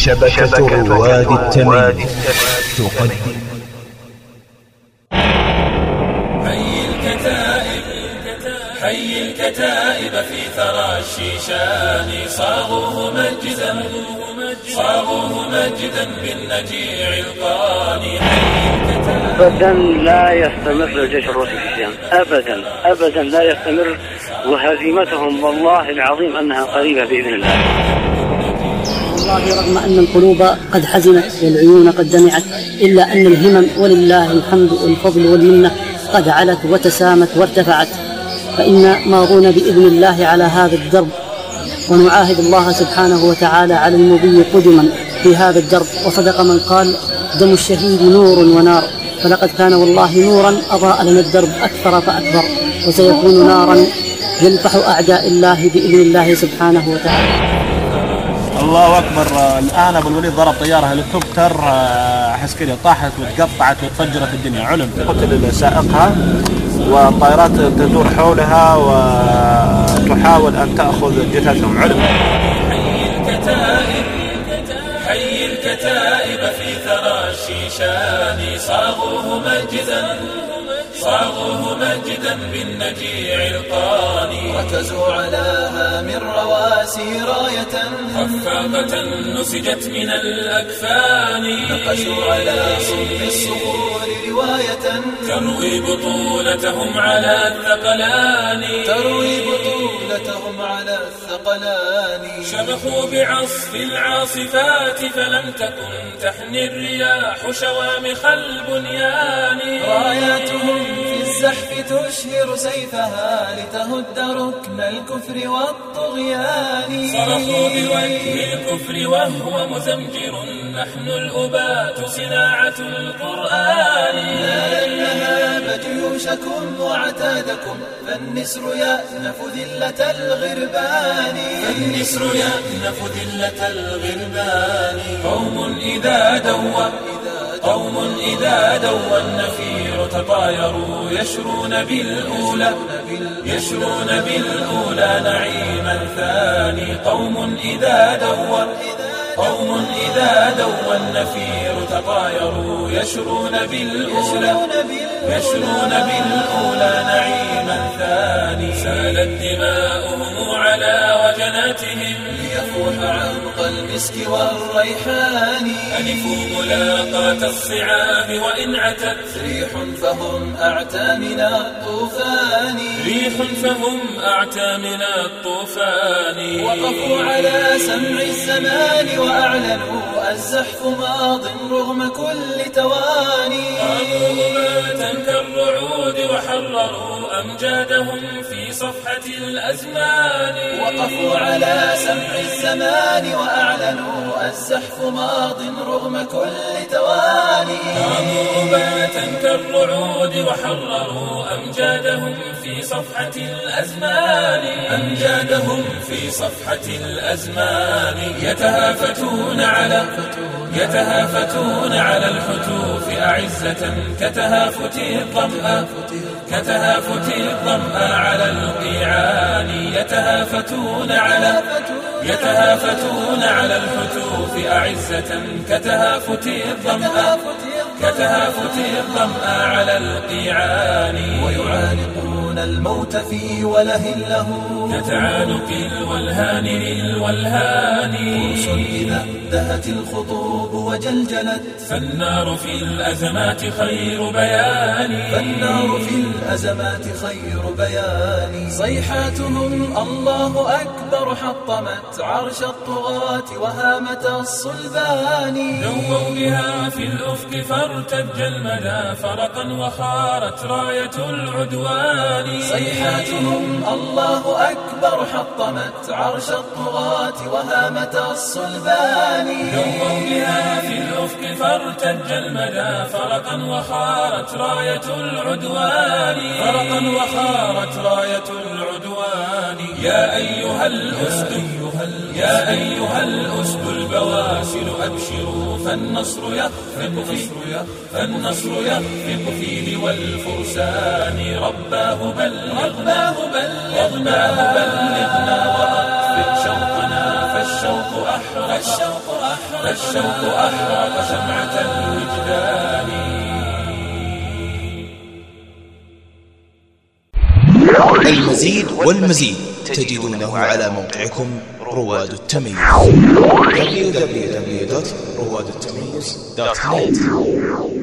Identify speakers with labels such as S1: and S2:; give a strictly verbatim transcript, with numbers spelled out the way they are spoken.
S1: شبكة رواد التميم تقدم
S2: حي الكتائب حي الكتائب في ثرى الشيشان صاغوه مجدا صاغوه مجدا بالنجيع القاني. حي الكتائب
S3: أبدا لا يستمر الجيش الروسي في الشام، أبدا أبدا لا يستمر، وهزيمتهم والله العظيم أنها قريبة بإذن الله.
S4: والله رغم أن القلوب قد حزنت والعيون قد دمعت، إلا أن الهمم ولله الحمد والفضل والمنة قد علت وتسامت وارتفعت، فإن ماضون بإذن الله على هذا الدرب، ونعاهد الله سبحانه وتعالى على المضي قدما في هذا الدرب. وصدق من قال: دم الشهيد نور ونار، فلقد كان والله نورا أضاء لنا الدرب أكثر فأكبر، وسيكون نارا يلفح أعداء الله بإذن الله سبحانه وتعالى.
S5: الله أكبر. الآن أبو الوليد ضرب طيارة هليكوبتر عسكرية، طاحت وتقطعت وتفجرت الدنيا. علم قتل سائقها والطائرات تدور حولها وتحاول أن تأخذ جثثهم. علم
S2: حي الكتائب حي الكتائب في ثرى الشيشان صاغوه مجدا صاغوه مجدا بالنجيع القاني.
S6: ركزوا على هام الرواسي راية
S2: خفاقة نسجت من الأكفان.
S6: نقشوا على صلب الصخور رواية
S2: تروي بطولتهم على الثقلان
S6: تروي بطولتهم على الثقلان.
S2: شمخوا بعصف العاصفات فلم تكن تحني الرياح شوامخ البنيان.
S6: راياتهم في الزحف تشهر سيفها لتهد ركن الكفر والطغيان.
S2: صرخوا بوجه الكفر وهو مزمجر: نحن الأباة صناعة القرآن.
S6: لا نهاب جيوشكم وعتادكم، فالنسر يأنف ذلة الغربان.
S2: فالنسر يأنف ذلة الغربان. قوم إذا دوى قوم إذا دوى النفير تطايروا يشرون بالأولى يشرون بالأولى نعيما ثاني. قوم إذا دوى قوم إذا دوى النفير تطايروا يشرون بالأولى يشرون بالأولى نعيما ثاني. سالت دماؤهم على وجناتهم
S6: ليفوح عنق المسك والريحان.
S2: ألفوا ملاقاة الصعاب وإن عتت
S6: ريح فهم أعتى من الطوفان.
S2: ريح فهم أعتى من الطوفان.
S6: وقفوا على سمع الزمان وأعلنوا الزحف ماض رغم كل تواني.
S2: قاموا مباتا كالرعود وحرروا أمجادهم في صفحة الأزمان.
S6: وقفوا على سمع الزمان وأعلنوا الزحف ماض رغم كل تواني.
S2: قاموا مباتا كالرعود وحرروا أمجادهم في صفحة الأزمان. أمجادهم في صفحة الأزمان. يتهافتون على يتهافتون على الحتوف أعزة كتهافت الظمأ كتهافت الظمأ على القيعان. يتهافتون على يتهافتون على الحتوف أعزة كتهافت الظمأ كتهافت الظمأ على القيعان.
S6: ويعانقون الموت في وله له
S2: كتعانق الولهان للولهان.
S6: فرس إذا دهت الخطوب وجلجلت
S2: فالنار في الأزمات خير بيان.
S6: فالنار في الأزمات خير بيان. صيحاتهم الله أكبر حطمت عرش الطغاة وهامة الصلبان.
S2: دووا بها في الأفق فارتج المدى فرقا وخارت راية العدوان.
S6: صيحاتهم الله أكبر حطمت عرش الطغاة وهامة الصلبان.
S2: دووا بها في الأفق فارتج المدى فرقا وخارت راية العدوان. فرقا وخارت راية العدوان. يا أيها الأسد يا أيها الأسد البواسل أبشروا، فالنصر يخفق في فالنصر يخفق في لوى الفرسان. رباه بلغ رباه بلغنا وأطفئ شوقنا فالشوق أحرق فالشوق أحرق شمعة الوجدان.
S1: المزيد والمزيد تجدونه على موقعكم رواد التميز دبليو دبليو دبليو دوت رواد التميز دوت نت.